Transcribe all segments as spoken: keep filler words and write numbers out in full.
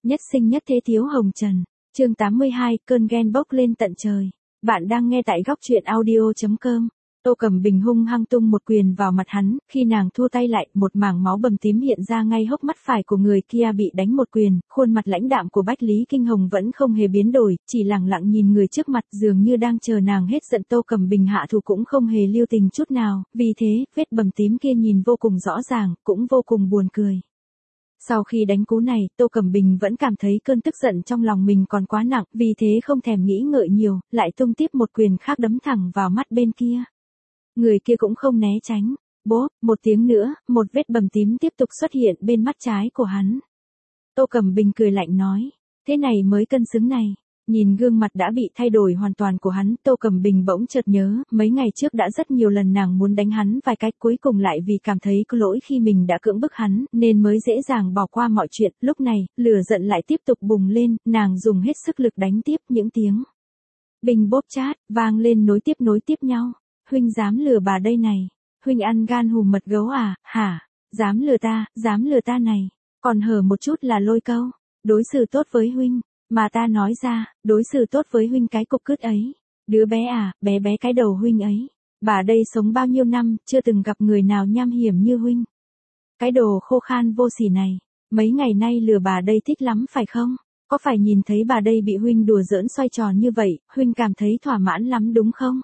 Nhất sinh nhất thế thiếu hồng trần. Chương tám mươi hai, cơn ghen bốc lên tận trời. Bạn đang nghe tại góc truyện audio chấm com. Tô Cẩm Bình hung hăng tung một quyền vào mặt hắn, khi nàng thua tay lại, một mảng máu bầm tím hiện ra ngay hốc mắt phải của người kia bị đánh một quyền, khuôn mặt lãnh đạm của Bách Lý Kinh Hồng vẫn không hề biến đổi, chỉ lặng lặng nhìn người trước mặt dường như đang chờ nàng hết giận. Tô Cẩm Bình hạ thủ cũng không hề lưu tình chút nào, vì thế, vết bầm tím kia nhìn vô cùng rõ ràng, cũng vô cùng buồn cười. Sau khi đánh cú này, Tô Cẩm Bình vẫn cảm thấy cơn tức giận trong lòng mình còn quá nặng, vì thế không thèm nghĩ ngợi nhiều, lại tung tiếp một quyền khác đấm thẳng vào mắt bên kia. Người kia cũng không né tránh, bốp, một tiếng nữa, một vết bầm tím tiếp tục xuất hiện bên mắt trái của hắn. Tô Cẩm Bình cười lạnh nói, thế này mới cân xứng này. Nhìn gương mặt đã bị thay đổi hoàn toàn của hắn, Tô Cẩm Bình bỗng chợt nhớ, mấy ngày trước đã rất nhiều lần nàng muốn đánh hắn vài cái, cuối cùng lại vì cảm thấy có lỗi khi mình đã cưỡng bức hắn, nên mới dễ dàng bỏ qua mọi chuyện. Lúc này, lửa giận lại tiếp tục bùng lên, nàng dùng hết sức lực đánh tiếp, những tiếng bình bốp chát vang lên nối tiếp nối tiếp nhau. Huynh dám lừa bà đây này, huynh ăn gan hùm mật gấu à, hả, dám lừa ta, dám lừa ta này, còn hở một chút là lôi câu, đối xử tốt với huynh. Mà ta nói ra, đối xử tốt với huynh cái cục cứt ấy. Đứa bé à, bé bé cái đầu huynh ấy. Bà đây sống bao nhiêu năm, chưa từng gặp người nào nham hiểm như huynh. Cái đồ khô khan vô sỉ này. Mấy ngày nay lừa bà đây thích lắm phải không? Có phải nhìn thấy bà đây bị huynh đùa giỡn xoay tròn như vậy, huynh cảm thấy thỏa mãn lắm đúng không?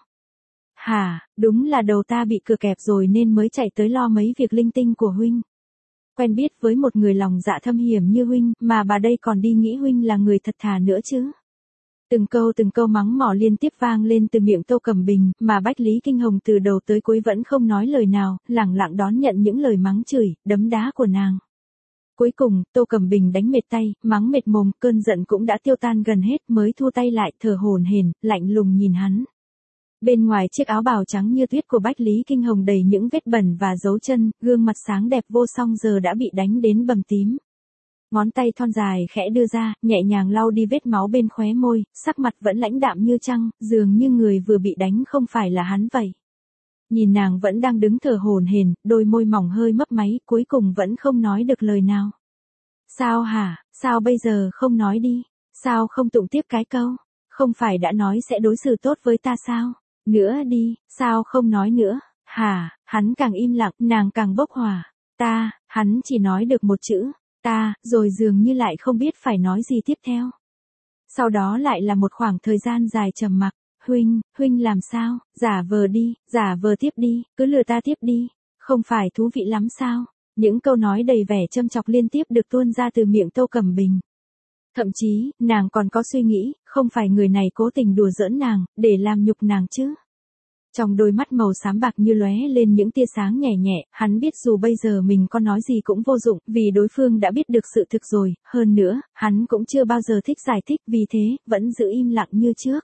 Hả, đúng là đầu ta bị cừa kẹp rồi nên mới chạy tới lo mấy việc linh tinh của huynh. Quen biết với một người lòng dạ thâm hiểm như huynh, mà bà đây còn đi nghĩ huynh là người thật thà nữa chứ. Từng câu từng câu mắng mỏ liên tiếp vang lên từ miệng Tô Cẩm Bình, mà Bách Lý Kinh Hồng từ đầu tới cuối vẫn không nói lời nào, lẳng lặng đón nhận những lời mắng chửi, đấm đá của nàng. Cuối cùng, Tô Cẩm Bình đánh mệt tay, mắng mệt mồm, cơn giận cũng đã tiêu tan gần hết, mới thu tay lại, thở hổn hển, lạnh lùng nhìn hắn. Bên ngoài chiếc áo bào trắng như tuyết của Bách Lý Kinh Hồng đầy những vết bẩn và dấu chân, gương mặt sáng đẹp vô song giờ đã bị đánh đến bầm tím. Ngón tay thon dài khẽ đưa ra, nhẹ nhàng lau đi vết máu bên khóe môi, sắc mặt vẫn lãnh đạm như trăng, dường như người vừa bị đánh không phải là hắn vậy. Nhìn nàng vẫn đang đứng thở hổn hển, đôi môi mỏng hơi mấp máy, cuối cùng vẫn không nói được lời nào. Sao hả, sao bây giờ không nói đi, sao không tụng tiếp cái câu, không phải đã nói sẽ đối xử tốt với ta sao? Nữa đi, sao không nói nữa, hả, hắn càng im lặng, nàng càng bốc hỏa, ta, hắn chỉ nói được một chữ, ta, rồi dường như lại không biết phải nói gì tiếp theo. Sau đó lại là một khoảng thời gian dài trầm mặc, huynh, huynh làm sao, giả vờ đi, giả vờ tiếp đi, cứ lừa ta tiếp đi, không phải thú vị lắm sao, những câu nói đầy vẻ châm chọc liên tiếp được tuôn ra từ miệng Tô Cẩm Bình. Thậm chí, nàng còn có suy nghĩ, không phải người này cố tình đùa giỡn nàng, để làm nhục nàng chứ. Trong đôi mắt màu xám bạc như lóe lên những tia sáng nhẹ nhẹ, hắn biết dù bây giờ mình có nói gì cũng vô dụng, vì đối phương đã biết được sự thực rồi, hơn nữa, hắn cũng chưa bao giờ thích giải thích, vì thế, vẫn giữ im lặng như trước.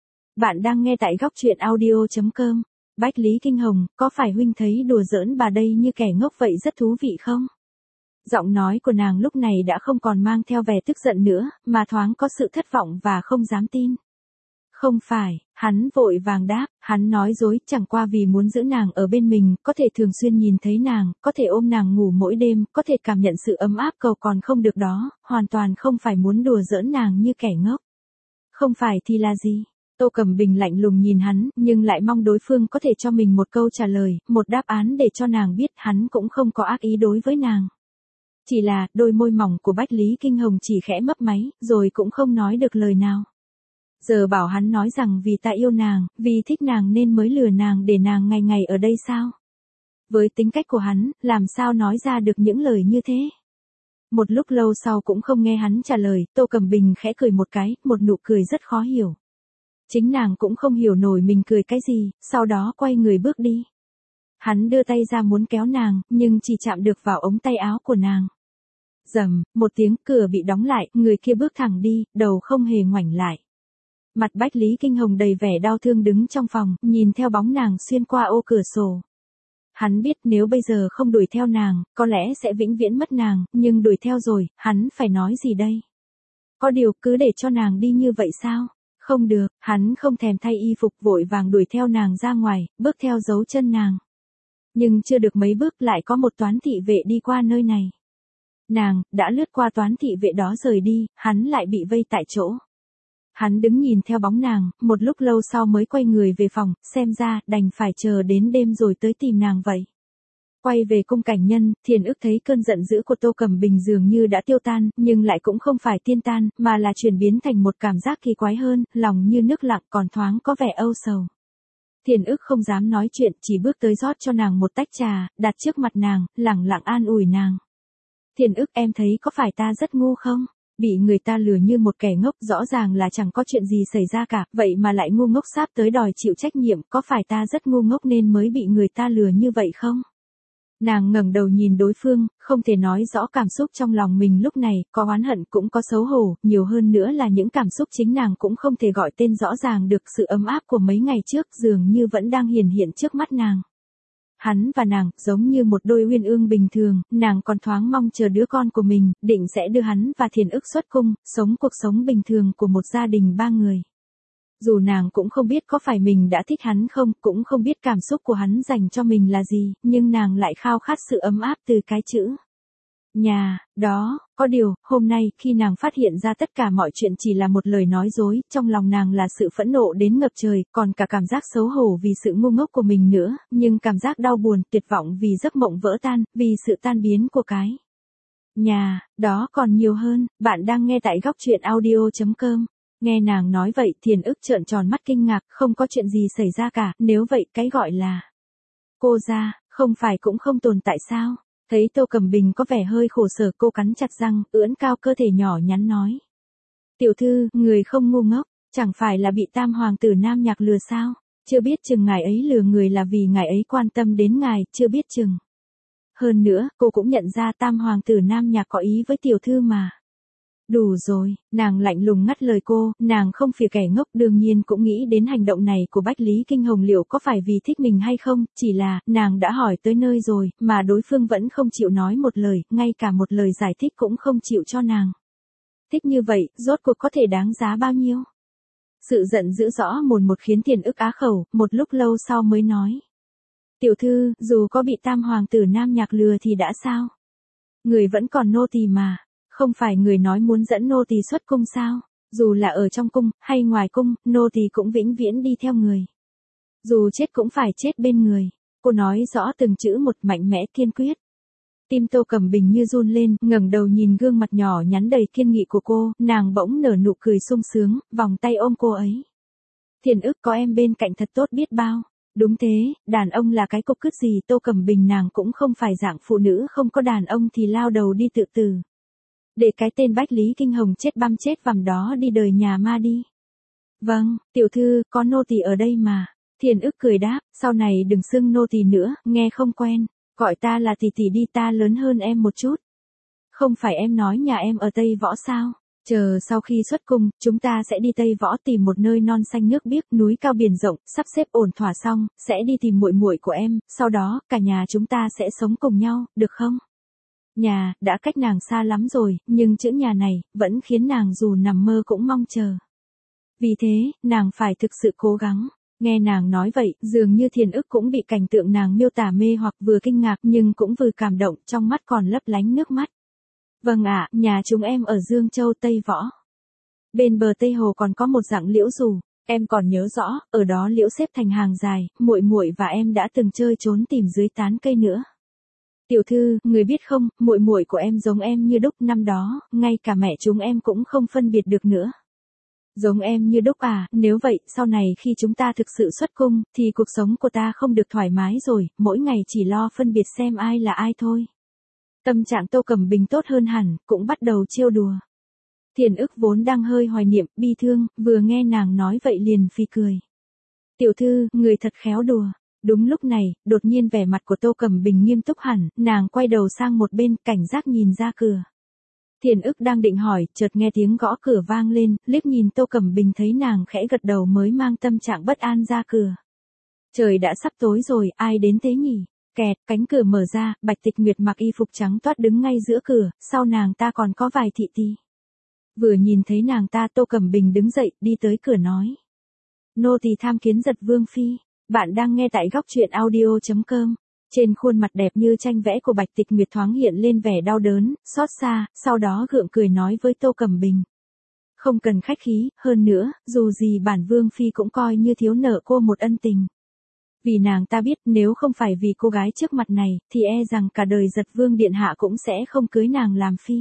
Bạn đang nghe tại góc truyện audio chấm com. Bách Lý Kinh Hồng, có phải huynh thấy đùa giỡn bà đây như kẻ ngốc vậy rất thú vị không? Giọng nói của nàng lúc này đã không còn mang theo vẻ tức giận nữa, mà thoáng có sự thất vọng và không dám tin. Không phải, hắn vội vàng đáp, hắn nói dối, chẳng qua vì muốn giữ nàng ở bên mình, có thể thường xuyên nhìn thấy nàng, có thể ôm nàng ngủ mỗi đêm, có thể cảm nhận sự ấm áp cầu còn không được đó, hoàn toàn không phải muốn đùa giỡn nàng như kẻ ngốc. Không phải thì là gì? Tô Cẩm Bình lạnh lùng nhìn hắn, nhưng lại mong đối phương có thể cho mình một câu trả lời, một đáp án để cho nàng biết hắn cũng không có ác ý đối với nàng. Chỉ là, đôi môi mỏng của Bách Lý Kinh Hồng chỉ khẽ mấp máy, rồi cũng không nói được lời nào. Giờ bảo hắn nói rằng vì ta yêu nàng, vì thích nàng nên mới lừa nàng để nàng ngày ngày ở đây sao? Với tính cách của hắn, làm sao nói ra được những lời như thế? Một lúc lâu sau cũng không nghe hắn trả lời, Tô Cẩm Bình khẽ cười một cái, một nụ cười rất khó hiểu. Chính nàng cũng không hiểu nổi mình cười cái gì, sau đó quay người bước đi. Hắn đưa tay ra muốn kéo nàng, nhưng chỉ chạm được vào ống tay áo của nàng. Rầm, một tiếng, cửa bị đóng lại, người kia bước thẳng đi, đầu không hề ngoảnh lại. Mặt Bách Lý Kinh Hồng đầy vẻ đau thương đứng trong phòng, nhìn theo bóng nàng xuyên qua ô cửa sổ. Hắn biết nếu bây giờ không đuổi theo nàng, có lẽ sẽ vĩnh viễn mất nàng, nhưng đuổi theo rồi, hắn phải nói gì đây? Có điều cứ để cho nàng đi như vậy sao? Không được, hắn không thèm thay y phục vội vàng đuổi theo nàng ra ngoài, bước theo dấu chân nàng. Nhưng chưa được mấy bước lại có một toán thị vệ đi qua nơi này. Nàng, đã lướt qua toán thị vệ đó rời đi, hắn lại bị vây tại chỗ. Hắn đứng nhìn theo bóng nàng, một lúc lâu sau mới quay người về phòng, xem ra, đành phải chờ đến đêm rồi tới tìm nàng vậy. Quay về cung cảnh nhân, Thiền Ức thấy cơn giận dữ của Tô Cẩm Bình dường như đã tiêu tan, nhưng lại cũng không phải tiên tan, mà là chuyển biến thành một cảm giác kỳ quái hơn, lòng như nước lặng còn thoáng có vẻ âu sầu. Thiền Ức không dám nói chuyện, chỉ bước tới rót cho nàng một tách trà, đặt trước mặt nàng, lẳng lặng an ủi nàng. Thiền Ức, em thấy có phải ta rất ngu không? Bị người ta lừa như một kẻ ngốc, rõ ràng là chẳng có chuyện gì xảy ra cả, vậy mà lại ngu ngốc sắp tới đòi chịu trách nhiệm, có phải ta rất ngu ngốc nên mới bị người ta lừa như vậy không? Nàng ngẩng đầu nhìn đối phương, không thể nói rõ cảm xúc trong lòng mình lúc này, có oán hận cũng có xấu hổ, nhiều hơn nữa là những cảm xúc chính nàng cũng không thể gọi tên rõ ràng được, sự ấm áp của mấy ngày trước dường như vẫn đang hiển hiện trước mắt nàng. Hắn và nàng, giống như một đôi uyên ương bình thường, nàng còn thoáng mong chờ đứa con của mình, định sẽ đưa hắn và Thiền Ức xuất cung, sống cuộc sống bình thường của một gia đình ba người. Dù nàng cũng không biết có phải mình đã thích hắn không, cũng không biết cảm xúc của hắn dành cho mình là gì, nhưng nàng lại khao khát sự ấm áp từ cái chữ nhà, đó, có điều, hôm nay, khi nàng phát hiện ra tất cả mọi chuyện chỉ là một lời nói dối, trong lòng nàng là sự phẫn nộ đến ngập trời, còn cả cảm giác xấu hổ vì sự ngu ngốc của mình nữa, nhưng cảm giác đau buồn, tuyệt vọng vì giấc mộng vỡ tan, vì sự tan biến của cái nhà, đó còn nhiều hơn. Bạn đang nghe tại góc truyện audio chấm com. Nghe nàng nói vậy, Thiền Ức trợn tròn mắt kinh ngạc, không có chuyện gì xảy ra cả, nếu vậy cái gọi là cô gia, không phải cũng không tồn tại sao? Thấy Tô Cẩm Bình có vẻ hơi khổ sở, cô cắn chặt răng, ưỡn cao cơ thể nhỏ nhắn nói. Tiểu thư, người không ngu ngốc, chẳng phải là bị tam hoàng tử Nam Nhạc lừa sao? Chưa biết chừng ngài ấy lừa người là vì ngài ấy quan tâm đến ngài, chưa biết chừng. Hơn nữa, cô cũng nhận ra tam hoàng tử Nam Nhạc có ý với tiểu thư mà. Đủ rồi, nàng lạnh lùng ngắt lời cô, nàng không phải kẻ ngốc, đương nhiên cũng nghĩ đến hành động này của Bách Lý Kinh Hồng liệu có phải vì thích mình hay không, chỉ là, nàng đã hỏi tới nơi rồi, mà đối phương vẫn không chịu nói một lời, ngay cả một lời giải thích cũng không chịu cho nàng. Thích như vậy, rốt cuộc có thể đáng giá bao nhiêu? Sự giận dữ rõ mồn một khiến Thiền Ức á khẩu, một lúc lâu sau mới nói. Tiểu thư, dù có bị tam hoàng tử Nam Nhạc lừa thì đã sao? Người vẫn còn nô tỳ mà. Không phải người nói muốn dẫn nô tỳ xuất cung sao? Dù là ở trong cung, hay ngoài cung, nô tỳ cũng vĩnh viễn đi theo người. Dù chết cũng phải chết bên người. Cô nói rõ từng chữ một, mạnh mẽ kiên quyết. Tim Tô Cẩm Bình như run lên, ngẩng đầu nhìn gương mặt nhỏ nhắn đầy kiên nghị của cô, nàng bỗng nở nụ cười sung sướng, vòng tay ôm cô ấy. Thiền Ức, có em bên cạnh thật tốt biết bao. Đúng thế, đàn ông là cái cục cứt gì? Tô Cẩm Bình nàng cũng không phải dạng phụ nữ không có đàn ông thì lao đầu đi tự tử. Để cái tên Bách Lý Kinh Hồng chết băm chết vằm đó đi đời nhà ma đi. Vâng, tiểu thư, có nô tỳ ở đây mà. Thiền Ức cười đáp, sau này đừng xưng nô tỳ nữa, nghe không quen. Gọi ta là tỷ tỷ đi, ta lớn hơn em một chút. Không phải em nói nhà em ở Tây Võ sao? Chờ sau khi xuất cung, chúng ta sẽ đi Tây Võ tìm một nơi non xanh nước biếc, núi cao biển rộng, sắp xếp ổn thỏa xong, sẽ đi tìm muội muội của em, sau đó, cả nhà chúng ta sẽ sống cùng nhau, được không? Nhà, đã cách nàng xa lắm rồi, nhưng chữ nhà này, vẫn khiến nàng dù nằm mơ cũng mong chờ. Vì thế, nàng phải thực sự cố gắng. Nghe nàng nói vậy, dường như Thiền Ức cũng bị cảnh tượng nàng miêu tả mê hoặc, vừa kinh ngạc nhưng cũng vừa cảm động, trong mắt còn lấp lánh nước mắt. Vâng ạ, nhà chúng em ở Dương Châu Tây Võ. Bên bờ Tây Hồ còn có một dạng liễu dù, em còn nhớ rõ, ở đó liễu xếp thành hàng dài, muội muội và em đã từng chơi trốn tìm dưới tán cây nữa. Tiểu thư, người biết không, muội muội của em giống em như đúc, năm đó, ngay cả mẹ chúng em cũng không phân biệt được nữa. Giống em như đúc à, nếu vậy, sau này khi chúng ta thực sự xuất cung, thì cuộc sống của ta không được thoải mái rồi, mỗi ngày chỉ lo phân biệt xem ai là ai thôi. Tâm trạng Tô Cẩm Bình tốt hơn hẳn, cũng bắt đầu trêu đùa. Thiền Ức vốn đang hơi hoài niệm, bi thương, vừa nghe nàng nói vậy liền phì cười. Tiểu thư, người thật khéo đùa. Đúng lúc này, đột nhiên vẻ mặt của Tô Cẩm Bình nghiêm túc hẳn, nàng quay đầu sang một bên, cảnh giác nhìn ra cửa. Thiền Ức đang định hỏi, chợt nghe tiếng gõ cửa vang lên, liếc nhìn Tô Cẩm Bình thấy nàng khẽ gật đầu mới mang tâm trạng bất an ra cửa. Trời đã sắp tối rồi, ai đến thế nhỉ? Kẹt, cánh cửa mở ra, Bạch Tịch Nguyệt mặc y phục trắng toát đứng ngay giữa cửa, sau nàng ta còn có vài thị tỳ. Vừa nhìn thấy nàng ta, Tô Cẩm Bình đứng dậy, đi tới cửa nói. Nô tỳ tham kiến Giật Vương phi. Bạn đang nghe tại góc truyện audio chấm com. Trên khuôn mặt đẹp như tranh vẽ của Bạch Tịch Nguyệt thoáng hiện lên vẻ đau đớn, xót xa, sau đó gượng cười nói với Tô Cẩm Bình. Không cần khách khí, hơn nữa, dù gì bản Vương Phi cũng coi như thiếu nợ cô một ân tình. Vì nàng ta biết nếu không phải vì cô gái trước mặt này, thì e rằng cả đời Giật Vương Điện Hạ cũng sẽ không cưới nàng làm Phi.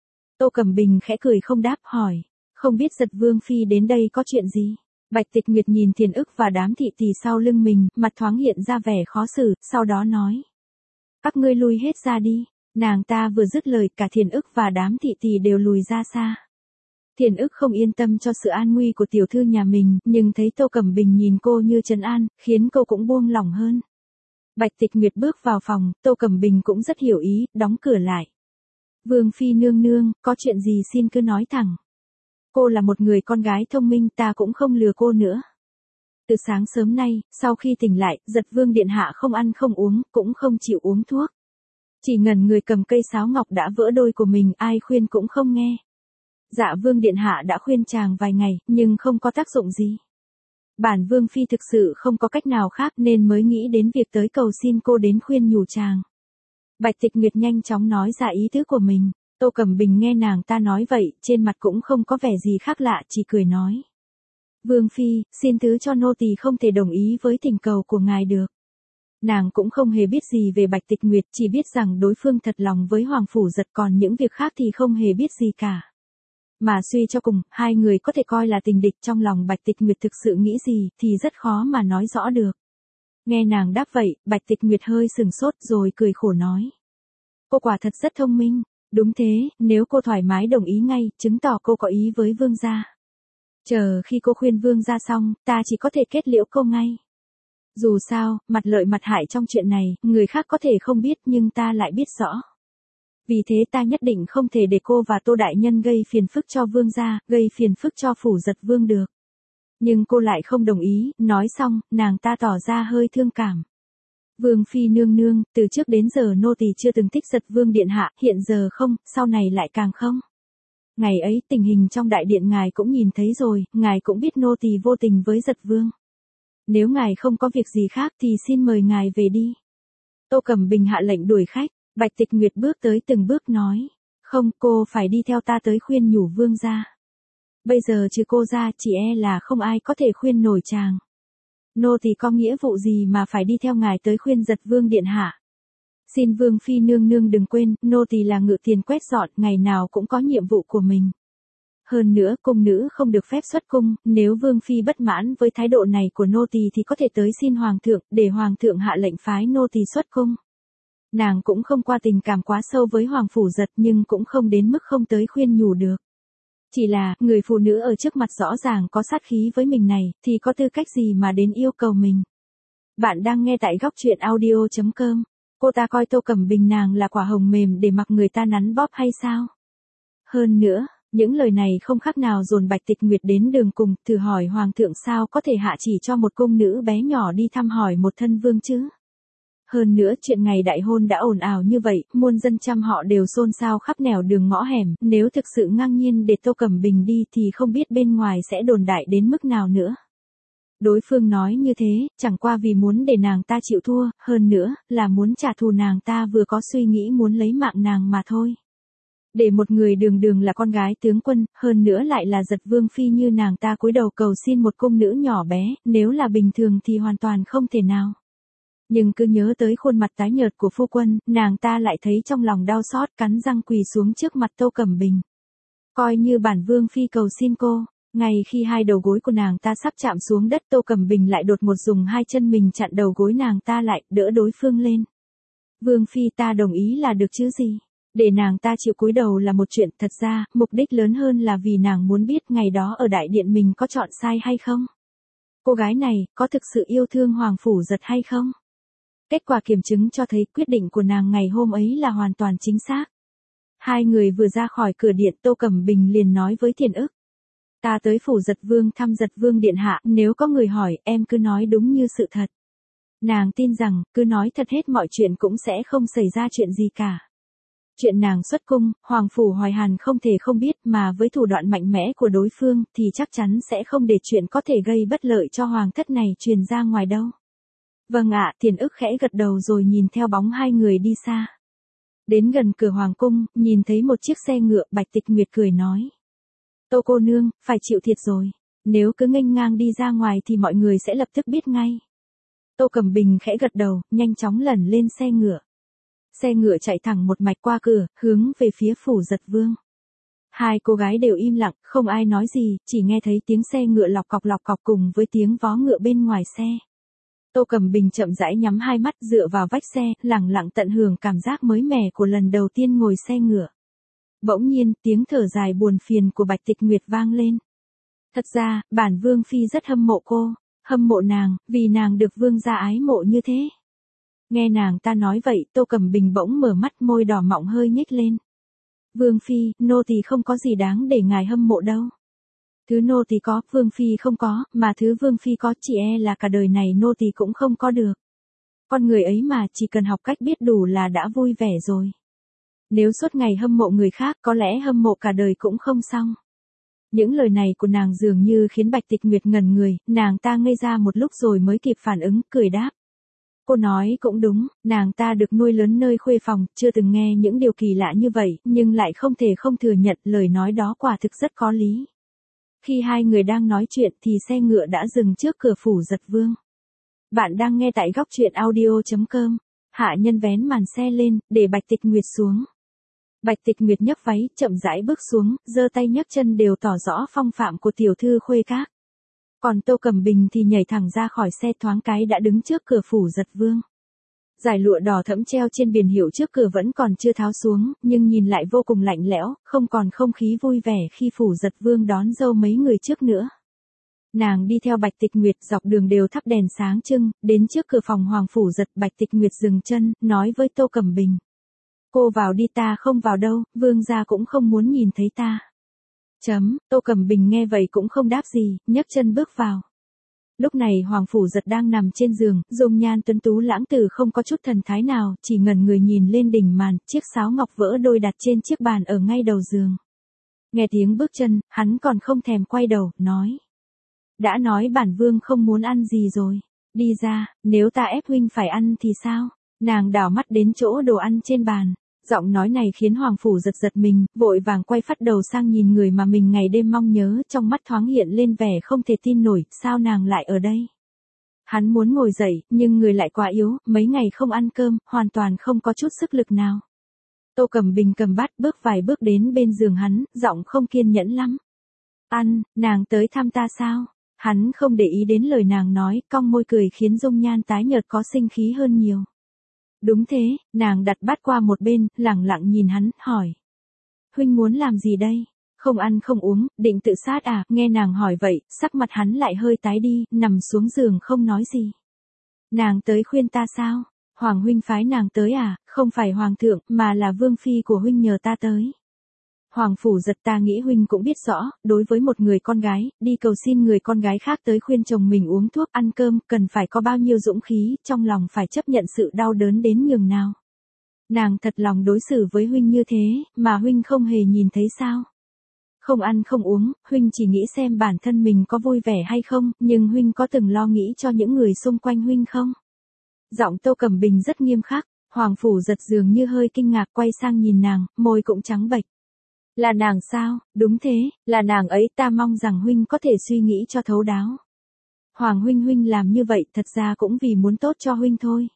Tô Cẩm Bình khẽ cười không đáp hỏi, không biết Giật Vương Phi đến đây có chuyện gì? Bạch Tịch Nguyệt nhìn Thiền Ức và đám thị tỳ sau lưng mình, mặt thoáng hiện ra vẻ khó xử, sau đó nói. Các ngươi lui hết ra đi, nàng ta vừa dứt lời cả Thiền Ức và đám thị tỳ đều lùi ra xa. Thiền Ức không yên tâm cho sự an nguy của tiểu thư nhà mình, nhưng thấy Tô Cẩm Bình nhìn cô như trấn an, khiến cô cũng buông lỏng hơn. Bạch Tịch Nguyệt bước vào phòng, Tô Cẩm Bình cũng rất hiểu ý, đóng cửa lại. Vương Phi nương nương, có chuyện gì xin cứ nói thẳng. Cô là một người con gái thông minh, ta cũng không lừa cô nữa. Từ sáng sớm nay, sau khi tỉnh lại, Giật Vương Điện Hạ không ăn không uống, cũng không chịu uống thuốc. Chỉ ngần người cầm cây sáo ngọc đã vỡ đôi của mình, ai khuyên cũng không nghe. Dạ Vương Điện Hạ đã khuyên chàng vài ngày, nhưng không có tác dụng gì. Bản Vương Phi thực sự không có cách nào khác nên mới nghĩ đến việc tới cầu xin cô đến khuyên nhủ chàng. Bạch Tịch Nguyệt nhanh chóng nói ra ý tứ của mình. Tô Cẩm Bình nghe nàng ta nói vậy, trên mặt cũng không có vẻ gì khác lạ, chỉ cười nói. Vương Phi, xin thứ cho nô tỳ không thể đồng ý với tình cầu của ngài được. Nàng cũng không hề biết gì về Bạch Tịch Nguyệt, chỉ biết rằng đối phương thật lòng với Hoàng Phủ Giật, còn những việc khác thì không hề biết gì cả. Mà suy cho cùng, hai người có thể coi là tình địch, trong lòng Bạch Tịch Nguyệt thực sự nghĩ gì thì rất khó mà nói rõ được. Nghe nàng đáp vậy, Bạch Tịch Nguyệt hơi sừng sốt rồi cười khổ nói. Cô quả thật rất thông minh. Đúng thế, nếu cô thoải mái đồng ý ngay, chứng tỏ cô có ý với Vương gia. Chờ khi cô khuyên Vương gia xong, ta chỉ có thể kết liễu cô ngay. Dù sao, mặt lợi mặt hại trong chuyện này, người khác có thể không biết nhưng ta lại biết rõ. Vì thế ta nhất định không thể để cô và Tô Đại Nhân gây phiền phức cho Vương gia, gây phiền phức cho Phủ Giật Vương được. Nhưng cô lại không đồng ý, nói xong, nàng ta tỏ ra hơi thương cảm. Vương Phi nương nương, từ trước đến giờ nô tỳ chưa từng thích Giật Vương Điện Hạ, hiện giờ không, sau này lại càng không. Ngày ấy tình hình trong đại điện ngài cũng nhìn thấy rồi, ngài cũng biết nô tỳ vô tình với Giật Vương. Nếu ngài không có việc gì khác thì xin mời ngài về đi. Tô Cẩm Bình hạ lệnh đuổi khách, Bạch Tịch Nguyệt bước tới từng bước nói. Không, cô phải đi theo ta tới khuyên nhủ Vương gia. Bây giờ trừ cô ra chỉ e là không ai có thể khuyên nổi chàng. Nô tỳ có nghĩa vụ gì mà phải đi theo ngài tới khuyên Giật Vương Điện Hạ. Xin Vương Phi nương nương đừng quên, nô tỳ là ngự tiền quét dọn, ngày nào cũng có nhiệm vụ của mình. Hơn nữa, cung nữ không được phép xuất cung, nếu Vương Phi bất mãn với thái độ này của nô tỳ thì có thể tới xin Hoàng thượng, để Hoàng thượng hạ lệnh phái nô tỳ xuất cung. Nàng cũng không qua tình cảm quá sâu với Hoàng Phủ Giật nhưng cũng không đến mức không tới khuyên nhủ được. Chỉ là, người phụ nữ ở trước mặt rõ ràng có sát khí với mình này, thì có tư cách gì mà đến yêu cầu mình. Bạn đang nghe tại góc truyện audio chấm com. Cô ta coi Tô Cẩm Bình nàng là quả hồng mềm để mặc người ta nắn bóp hay sao? Hơn nữa, những lời này không khác nào dồn Bạch Tịch Nguyệt đến đường cùng, thử hỏi Hoàng thượng sao có thể hạ chỉ cho một cung nữ bé nhỏ đi thăm hỏi một thân vương chứ? Hơn nữa chuyện ngày đại hôn đã ồn ào như vậy, muôn dân trăm họ đều xôn xao khắp nẻo đường ngõ hẻm, nếu thực sự ngang nhiên để Tô Cẩm Bình đi thì không biết bên ngoài sẽ đồn đại đến mức nào nữa. Đối phương nói như thế, chẳng qua vì muốn để nàng ta chịu thua, hơn nữa, là muốn trả thù nàng ta vừa có suy nghĩ muốn lấy mạng nàng mà thôi. Để một người đường đường là con gái tướng quân, hơn nữa lại là Giật Vương Phi như nàng ta cúi đầu cầu xin một cung nữ nhỏ bé, nếu là bình thường thì hoàn toàn không thể nào. Nhưng cứ nhớ tới khuôn mặt tái nhợt của phu quân, nàng ta lại thấy trong lòng đau xót, cắn răng quỳ xuống trước mặt Tô Cẩm Bình. Coi như bản Vương Phi cầu xin cô. Ngay khi hai đầu gối của nàng ta sắp chạm xuống đất, Tô Cẩm Bình lại đột một dùng hai chân mình chặn đầu gối nàng ta lại, đỡ đối phương lên. Vương Phi ta đồng ý là được chứ gì. Để nàng ta chịu cúi đầu là một chuyện, thật ra, mục đích lớn hơn là vì nàng muốn biết ngày đó ở đại điện mình có chọn sai hay không. Cô gái này, có thực sự yêu thương Hoàng Phủ Giật hay không? Kết quả kiểm chứng cho thấy quyết định của nàng ngày hôm ấy là hoàn toàn chính xác. Hai người vừa ra khỏi cửa điện, Tô Cẩm Bình liền nói với Thiền Ức. Ta tới Phủ Giật Vương thăm Giật Vương Điện Hạ, nếu có người hỏi, em cứ nói đúng như sự thật. Nàng tin rằng, cứ nói thật hết mọi chuyện cũng sẽ không xảy ra chuyện gì cả. Chuyện nàng xuất cung, Hoàng Phủ Hoài Hàn không thể không biết, mà với thủ đoạn mạnh mẽ của đối phương, thì chắc chắn sẽ không để chuyện có thể gây bất lợi cho Hoàng thất này truyền ra ngoài đâu. Vâng ạ, Thiền ức khẽ gật đầu rồi nhìn theo bóng hai người đi xa. Đến gần cửa hoàng cung, nhìn thấy một chiếc xe ngựa, Bạch Tịch Nguyệt cười nói. Tô cô nương, phải chịu thiệt rồi. Nếu cứ nghênh ngang đi ra ngoài thì mọi người sẽ lập tức biết ngay. Tô Cẩm Bình khẽ gật đầu, nhanh chóng lẩn lên xe ngựa. Xe ngựa chạy thẳng một mạch qua cửa, hướng về phía phủ Giật Vương. Hai cô gái đều im lặng, không ai nói gì, chỉ nghe thấy tiếng xe ngựa lọc cọc lọc cọc cùng với tiếng vó ngựa bên ngoài xe. Tô Cẩm Bình chậm rãi nhắm hai mắt dựa vào vách xe, lặng lặng tận hưởng cảm giác mới mẻ của lần đầu tiên ngồi xe ngựa. Bỗng nhiên, tiếng thở dài buồn phiền của Bạch Tịch Nguyệt vang lên. Thật ra, bản Vương Phi rất hâm mộ cô, hâm mộ nàng, vì nàng được Vương gia ái mộ như thế. Nghe nàng ta nói vậy, Tô Cẩm Bình bỗng mở mắt, môi đỏ mọng hơi nhếch lên. Vương Phi, nô tỳ không có gì đáng để ngài hâm mộ đâu. Thứ nô tỳ có, Vương Phi không có, mà thứ Vương Phi có chỉ e là cả đời này nô tỳ cũng không có được. Con người ấy mà chỉ cần học cách biết đủ là đã vui vẻ rồi. Nếu suốt ngày hâm mộ người khác, có lẽ hâm mộ cả đời cũng không xong. Những lời này của nàng dường như khiến Bạch Tịch Nguyệt ngẩn người, nàng ta ngây ra một lúc rồi mới kịp phản ứng, cười đáp. Cô nói cũng đúng, nàng ta được nuôi lớn nơi khuê phòng, chưa từng nghe những điều kỳ lạ như vậy, nhưng lại không thể không thừa nhận lời nói đó quả thực rất có lý. Khi hai người đang nói chuyện thì xe ngựa đã dừng trước cửa phủ Giật Vương. Bạn đang nghe tại góc truyện audio chấm com. Hạ nhân vén màn xe lên, để Bạch Tịch Nguyệt xuống. Bạch Tịch Nguyệt nhấc váy, chậm rãi bước xuống, giơ tay nhấc chân đều tỏ rõ phong phạm của tiểu thư khuê các. Còn Tô Cẩm Bình thì nhảy thẳng ra khỏi xe, thoáng cái đã đứng trước cửa phủ Giật Vương. Dải lụa đỏ thẫm treo trên biển hiệu trước cửa vẫn còn chưa tháo xuống, nhưng nhìn lại vô cùng lạnh lẽo, không còn không khí vui vẻ khi phủ Giật Vương đón dâu mấy người trước nữa. Nàng đi theo Bạch Tịch Nguyệt, dọc đường đều thắp đèn sáng trưng, đến trước cửa phòng hoàng phủ Giật, Bạch Tịch Nguyệt dừng chân, nói với Tô Cẩm Bình. Cô vào đi, ta không vào đâu, Vương gia cũng không muốn nhìn thấy ta. Chấm, Tô Cẩm Bình nghe vậy cũng không đáp gì, nhấc chân bước vào. Lúc này Hoàng Phủ Giật đang nằm trên giường, dung nhan tuấn tú lãng tử không có chút thần thái nào, chỉ ngẩn người nhìn lên đỉnh màn, chiếc sáo ngọc vỡ đôi đặt trên chiếc bàn ở ngay đầu giường. Nghe tiếng bước chân, hắn còn không thèm quay đầu, nói. Đã nói bản Vương không muốn ăn gì rồi, đi ra, nếu ta ép huynh phải ăn thì sao? Nàng đảo mắt đến chỗ đồ ăn trên bàn. Giọng nói này khiến Hoàng Phủ Giật giật mình, vội vàng quay phát đầu sang nhìn người mà mình ngày đêm mong nhớ, trong mắt thoáng hiện lên vẻ không thể tin nổi, sao nàng lại ở đây? Hắn muốn ngồi dậy, nhưng người lại quá yếu, mấy ngày không ăn cơm, hoàn toàn không có chút sức lực nào. Tô Cẩm Bình cầm bát bước vài bước đến bên giường hắn, giọng không kiên nhẫn lắm. Ăn, nàng tới thăm ta sao? Hắn không để ý đến lời nàng nói, cong môi cười khiến dung nhan tái nhợt có sinh khí hơn nhiều. Đúng thế, nàng đặt bát qua một bên, lẳng lặng nhìn hắn, hỏi. Huynh muốn làm gì đây? Không ăn không uống, định tự sát à? Nghe nàng hỏi vậy, sắc mặt hắn lại hơi tái đi, nằm xuống giường không nói gì. Nàng tới khuyên ta sao? Hoàng huynh phái nàng tới à? Không phải hoàng thượng, mà là vương phi của huynh nhờ ta tới. Hoàng Phủ Giật, ta nghĩ huynh cũng biết rõ, đối với một người con gái, đi cầu xin người con gái khác tới khuyên chồng mình uống thuốc ăn cơm, cần phải có bao nhiêu dũng khí, trong lòng phải chấp nhận sự đau đớn đến nhường nào. Nàng thật lòng đối xử với huynh như thế, mà huynh không hề nhìn thấy sao. Không ăn không uống, huynh chỉ nghĩ xem bản thân mình có vui vẻ hay không, nhưng huynh có từng lo nghĩ cho những người xung quanh huynh không? Giọng Tô Cẩm Bình rất nghiêm khắc, Hoàng Phủ Giật dường như hơi kinh ngạc quay sang nhìn nàng, môi cũng trắng bệch. Là nàng sao? Đúng thế, là nàng ấy, ta mong rằng huynh có thể suy nghĩ cho thấu đáo. Hoàng huynh huynh làm như vậy thật ra cũng vì muốn tốt cho huynh thôi.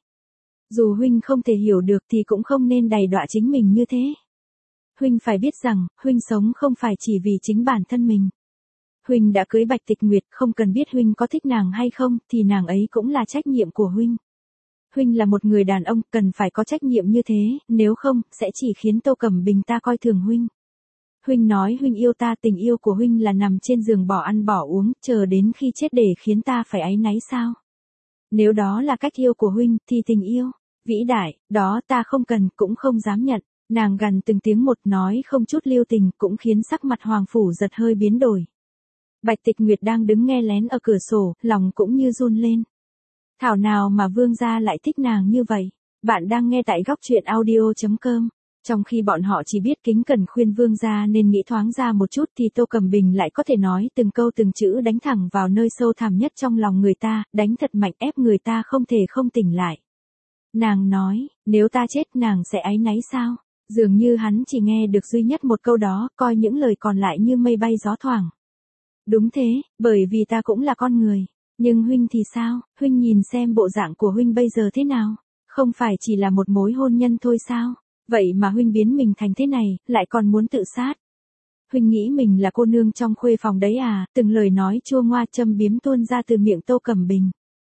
Dù huynh không thể hiểu được thì cũng không nên đày đọa chính mình như thế. Huynh phải biết rằng, huynh sống không phải chỉ vì chính bản thân mình. Huynh đã cưới Bạch Tịch Nguyệt, không cần biết huynh có thích nàng hay không, thì nàng ấy cũng là trách nhiệm của huynh. Huynh là một người đàn ông, cần phải có trách nhiệm như thế, nếu không, sẽ chỉ khiến Tô Cẩm Bình ta coi thường huynh. Huynh nói huynh yêu ta, tình yêu của huynh là nằm trên giường bỏ ăn bỏ uống, chờ đến khi chết để khiến ta phải áy náy sao? Nếu đó là cách yêu của huynh, thì tình yêu vĩ đại, đó ta không cần, cũng không dám nhận. Nàng gằn từng tiếng một, nói không chút lưu tình, cũng khiến sắc mặt Hoàng Phủ Giật hơi biến đổi. Bạch Tịch Nguyệt đang đứng nghe lén ở cửa sổ, lòng cũng như run lên. Thảo nào mà vương gia lại thích nàng như vậy. Bạn đang nghe tại góc truyện audio chấm com. Trong khi bọn họ chỉ biết kính cẩn khuyên vương gia nên nghĩ thoáng ra một chút thì Tô Cẩm Bình lại có thể nói từng câu từng chữ đánh thẳng vào nơi sâu thẳm nhất trong lòng người ta, đánh thật mạnh ép người ta không thể không tỉnh lại. Nàng nói, nếu ta chết nàng sẽ áy náy sao? Dường như hắn chỉ nghe được duy nhất một câu đó, coi những lời còn lại như mây bay gió thoảng. Đúng thế, bởi vì ta cũng là con người. Nhưng huynh thì sao, huynh nhìn xem bộ dạng của huynh bây giờ thế nào? Không phải chỉ là một mối hôn nhân thôi sao? Vậy mà huynh biến mình thành thế này, lại còn muốn tự sát. Huynh nghĩ mình là cô nương trong khuê phòng đấy à? Từng lời nói chua ngoa châm biếm tuôn ra từ miệng Tô Cẩm Bình.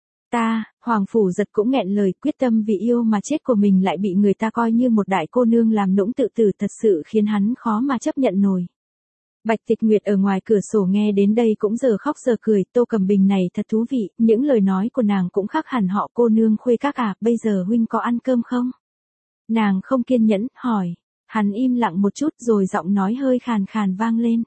Ta, Hoàng Phủ Giật cũng nghẹn lời, quyết tâm vì yêu mà chết của mình lại bị người ta coi như một đại cô nương làm nũng tự tử, thật sự khiến hắn khó mà chấp nhận nổi. Bạch Tịch Nguyệt ở ngoài cửa sổ nghe đến đây cũng giờ khóc giờ cười, Tô Cẩm Bình này thật thú vị, những lời nói của nàng cũng khác hẳn họ cô nương khuê các à, bây giờ huynh có ăn cơm không? Nàng không kiên nhẫn, hỏi. Hắn im lặng một chút rồi giọng nói hơi khàn khàn vang lên.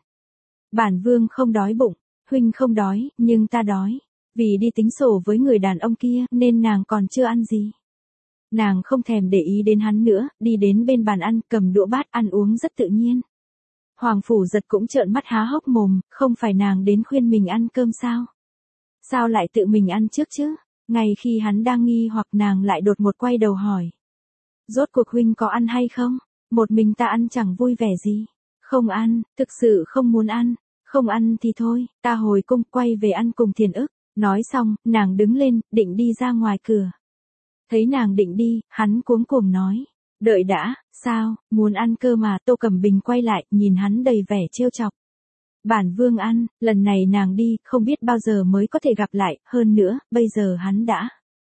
Bản vương không đói bụng, huynh không đói, nhưng ta đói. Vì đi tính sổ với người đàn ông kia nên nàng còn chưa ăn gì. Nàng không thèm để ý đến hắn nữa, đi đến bên bàn ăn, cầm đũa bát ăn uống rất tự nhiên. Hoàng Phủ Giật cũng trợn mắt há hốc mồm, không phải nàng đến khuyên mình ăn cơm sao? Sao lại tự mình ăn trước chứ? Ngay khi hắn đang nghi hoặc nàng lại đột ngột quay đầu hỏi. Rốt cuộc huynh có ăn hay không? Một mình ta ăn chẳng vui vẻ gì. Không ăn, thực sự không muốn ăn. Không ăn thì thôi, ta hồi cung quay về ăn cùng Thiền Ức. Nói xong, nàng đứng lên, định đi ra ngoài cửa. Thấy nàng định đi, hắn cuống cuồng nói. Đợi đã, sao, muốn ăn cơ mà? Tô Cẩm Bình quay lại, nhìn hắn đầy vẻ trêu chọc. Bản vương ăn, lần này nàng đi, không biết bao giờ mới có thể gặp lại, hơn nữa, bây giờ hắn đã.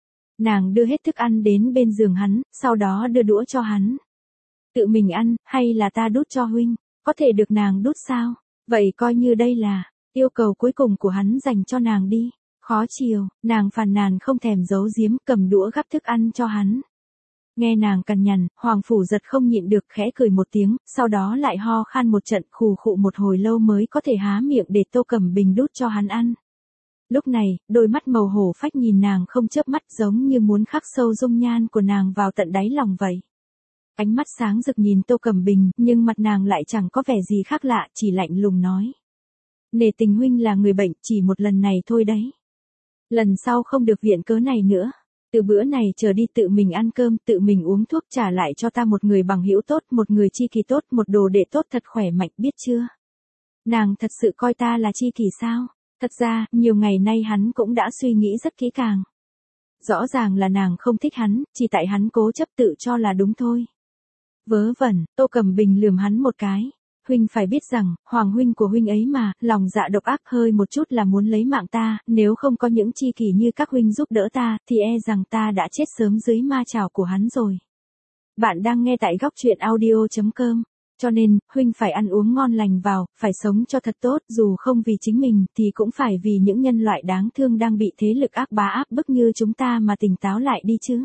Nàng đưa hết thức ăn đến bên giường hắn, sau đó đưa đũa cho hắn. Tự mình ăn, hay là ta đút cho huynh? Có thể được nàng đút sao? Vậy coi như đây là yêu cầu cuối cùng của hắn dành cho nàng đi. Khó chiều, nàng phàn nàn không thèm giấu giếm, cầm đũa gắp thức ăn cho hắn. Nghe nàng cằn nhằn, Hoàng Phủ Giật không nhịn được khẽ cười một tiếng, sau đó lại ho khan một trận, khù khụ một hồi lâu mới có thể há miệng để Tô Cẩm Bình đút cho hắn ăn. Lúc này, đôi mắt màu hổ phách nhìn nàng không chớp mắt, giống như muốn khắc sâu dung nhan của nàng vào tận đáy lòng vậy. Ánh mắt sáng rực nhìn Tô Cẩm Bình, nhưng mặt nàng lại chẳng có vẻ gì khác lạ, chỉ lạnh lùng nói. Nể tình huynh là người bệnh, chỉ một lần này thôi đấy. Lần sau không được viện cớ này nữa. Từ bữa này trở đi tự mình ăn cơm, tự mình uống thuốc, trả lại cho ta một người bằng hữu tốt, một người tri kỷ tốt, một đồ đệ tốt thật khỏe mạnh, biết chưa? Nàng thật sự coi ta là tri kỷ sao? Thật ra, nhiều ngày nay hắn cũng đã suy nghĩ rất kỹ càng. Rõ ràng là nàng không thích hắn, chỉ tại hắn cố chấp tự cho là đúng thôi. Vớ vẩn, Tô Cẩm Bình lườm hắn một cái. Huynh phải biết rằng, hoàng huynh của huynh ấy mà, lòng dạ độc ác hơi một chút là muốn lấy mạng ta, nếu không có những tri kỷ như các huynh giúp đỡ ta, thì e rằng ta đã chết sớm dưới ma chảo của hắn rồi. Bạn đang nghe tại góc truyện audio chấm com, cho nên, huynh phải ăn uống ngon lành vào, phải sống cho thật tốt, dù không vì chính mình, thì cũng phải vì những nhân loại đáng thương đang bị thế lực ác bá áp bức như chúng ta mà tỉnh táo lại đi chứ.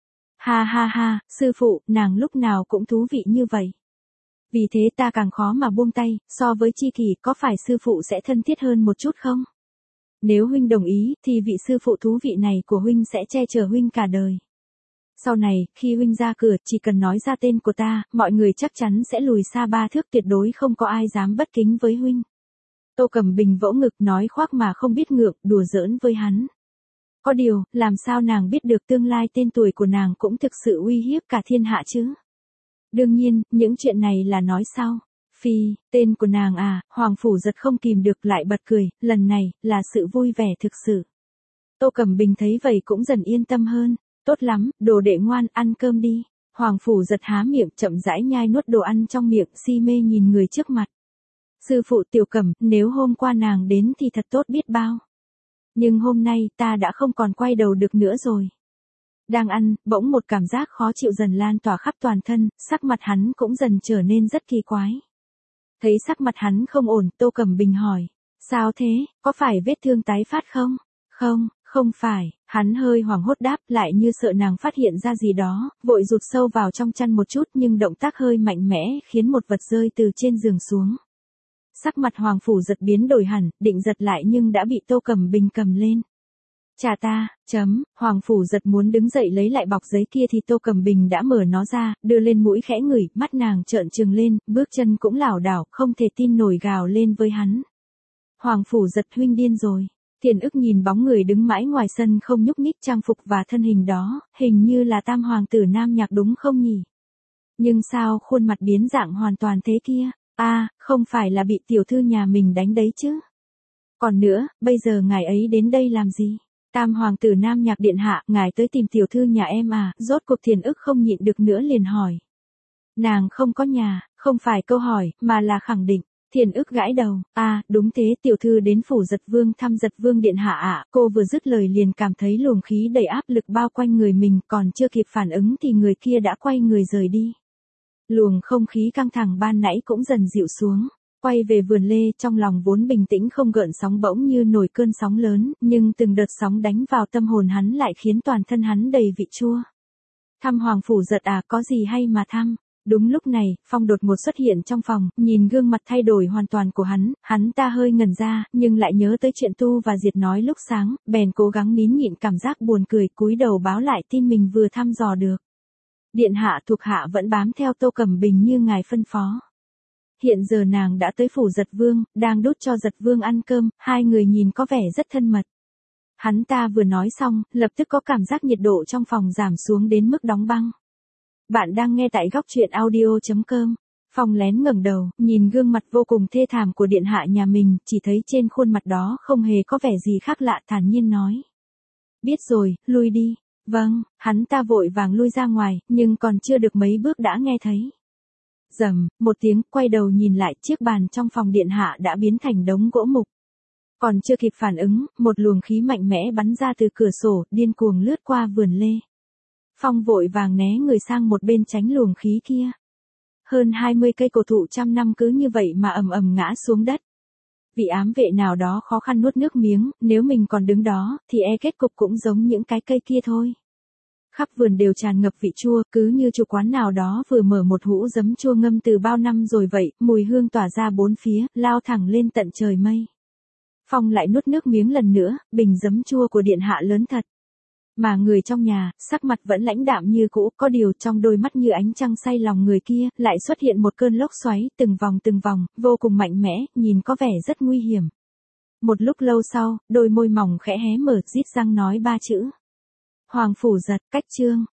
Ha ha ha, sư phụ, nàng lúc nào cũng thú vị như vậy. Vì thế ta càng khó mà buông tay, so với tri kỷ có phải sư phụ sẽ thân thiết hơn một chút không? Nếu huynh đồng ý, thì vị sư phụ thú vị này của huynh sẽ che chở huynh cả đời. Sau này, khi huynh ra cửa, chỉ cần nói ra tên của ta, mọi người chắc chắn sẽ lùi xa ba thước, tuyệt đối không có ai dám bất kính với huynh. Tô Cẩm Bình vỗ ngực nói khoác mà không biết ngượng, đùa giỡn với hắn. Có điều, làm sao nàng biết được tương lai tên tuổi của nàng cũng thực sự uy hiếp cả thiên hạ chứ? Đương nhiên, những chuyện này là nói sau. Phi, tên của nàng à, Hoàng Phủ Giật không kìm được lại bật cười, lần này, là sự vui vẻ thực sự. Tô Cẩm Bình thấy vậy cũng dần yên tâm hơn. Tốt lắm, đồ đệ ngoan, ăn cơm đi. Hoàng Phủ Giật há miệng chậm rãi nhai nuốt đồ ăn trong miệng, si mê nhìn người trước mặt. Sư phụ Tiểu Cẩm, nếu hôm qua nàng đến thì thật tốt biết bao. Nhưng hôm nay ta đã không còn quay đầu được nữa rồi. Đang ăn, bỗng một cảm giác khó chịu dần lan tỏa khắp toàn thân, sắc mặt hắn cũng dần trở nên rất kỳ quái. Thấy sắc mặt hắn không ổn, Tô Cẩm Bình hỏi. Sao thế, có phải vết thương tái phát không? Không, không phải, hắn hơi hoảng hốt đáp lại như sợ nàng phát hiện ra gì đó, vội rụt sâu vào trong chăn một chút nhưng động tác hơi mạnh mẽ khiến một vật rơi từ trên giường xuống. Sắc mặt Hoàng Phủ Giật biến đổi hẳn, định giật lại nhưng đã bị Tô Cẩm Bình cầm lên. Chà ta, chấm, Hoàng Phủ Giật muốn đứng dậy lấy lại bọc giấy kia thì Tô Cẩm Bình đã mở nó ra, đưa lên mũi khẽ ngửi, mắt nàng trợn trừng lên, bước chân cũng lảo đảo, không thể tin nổi gào lên với hắn. Hoàng Phủ Giật huynh điên rồi. Tiền ức nhìn bóng người đứng mãi ngoài sân không nhúc nhích trang phục và thân hình đó, hình như là tam hoàng tử Nam Nhạc đúng không nhỉ? Nhưng sao khuôn mặt biến dạng hoàn toàn thế kia? A, à, không phải là bị tiểu thư nhà mình đánh đấy chứ? Còn nữa, bây giờ ngài ấy đến đây làm gì? Tam hoàng tử Nam Nhạc điện hạ, ngài tới tìm tiểu thư nhà em à? Rốt cuộc Tiền ức không nhịn được nữa liền hỏi. Nàng không có nhà, không phải câu hỏi, mà là khẳng định. Thiền ức gãi đầu, à, đúng thế, tiểu thư đến phủ Giật Vương thăm Giật Vương điện hạ ạ, à. Cô vừa dứt lời liền cảm thấy luồng khí đầy áp lực bao quanh người mình, còn chưa kịp phản ứng thì người kia đã quay người rời đi. Luồng không khí căng thẳng ban nãy cũng dần dịu xuống, quay về vườn lê trong lòng vốn bình tĩnh không gợn sóng bỗng như nổi cơn sóng lớn, nhưng từng đợt sóng đánh vào tâm hồn hắn lại khiến toàn thân hắn đầy vị chua. Thăm Hoàng Phủ Giật à, có gì hay mà thăm? Đúng lúc này, Phong đột ngột xuất hiện trong phòng, nhìn gương mặt thay đổi hoàn toàn của hắn, hắn ta hơi ngẩn ra, nhưng lại nhớ tới chuyện Tu và Diệt nói lúc sáng, bèn cố gắng nín nhịn cảm giác buồn cười, cúi đầu báo lại tin mình vừa thăm dò được. Điện hạ thuộc hạ vẫn bám theo Tô Cẩm Bình như ngài phân phó. Hiện giờ nàng đã tới phủ Giật Vương, đang đút cho Giật Vương ăn cơm, hai người nhìn có vẻ rất thân mật. Hắn ta vừa nói xong, lập tức có cảm giác nhiệt độ trong phòng giảm xuống đến mức đóng băng. Bạn đang nghe tại góc truyện audio chấm com. Phong lén ngẩng đầu, nhìn gương mặt vô cùng thê thảm của điện hạ nhà mình, chỉ thấy trên khuôn mặt đó không hề có vẻ gì khác lạ, thản nhiên nói. Biết rồi, lui đi. Vâng, hắn ta vội vàng lui ra ngoài, nhưng còn chưa được mấy bước đã nghe thấy. Rầm, một tiếng, quay đầu nhìn lại, chiếc bàn trong phòng điện hạ đã biến thành đống gỗ mục. Còn chưa kịp phản ứng, một luồng khí mạnh mẽ bắn ra từ cửa sổ, điên cuồng lướt qua vườn lê. Phong vội vàng né người sang một bên tránh luồng khí kia. Hơn hai mươi cây cổ thụ trăm năm cứ như vậy mà ầm ầm ngã xuống đất. Vị ám vệ nào đó khó khăn nuốt nước miếng, nếu mình còn đứng đó, thì e kết cục cũng giống những cái cây kia thôi. Khắp vườn đều tràn ngập vị chua, cứ như chủ quán nào đó vừa mở một hũ giấm chua ngâm từ bao năm rồi vậy, mùi hương tỏa ra bốn phía, lao thẳng lên tận trời mây. Phong lại nuốt nước miếng lần nữa, bình giấm chua của điện hạ lớn thật. Mà người trong nhà, sắc mặt vẫn lãnh đạm như cũ, có điều trong đôi mắt như ánh trăng say lòng người kia, lại xuất hiện một cơn lốc xoáy, từng vòng từng vòng, vô cùng mạnh mẽ, nhìn có vẻ rất nguy hiểm. Một lúc lâu sau, đôi môi mỏng khẽ hé mở, rít răng nói ba chữ. Hoàng Phủ Giật, cách chương.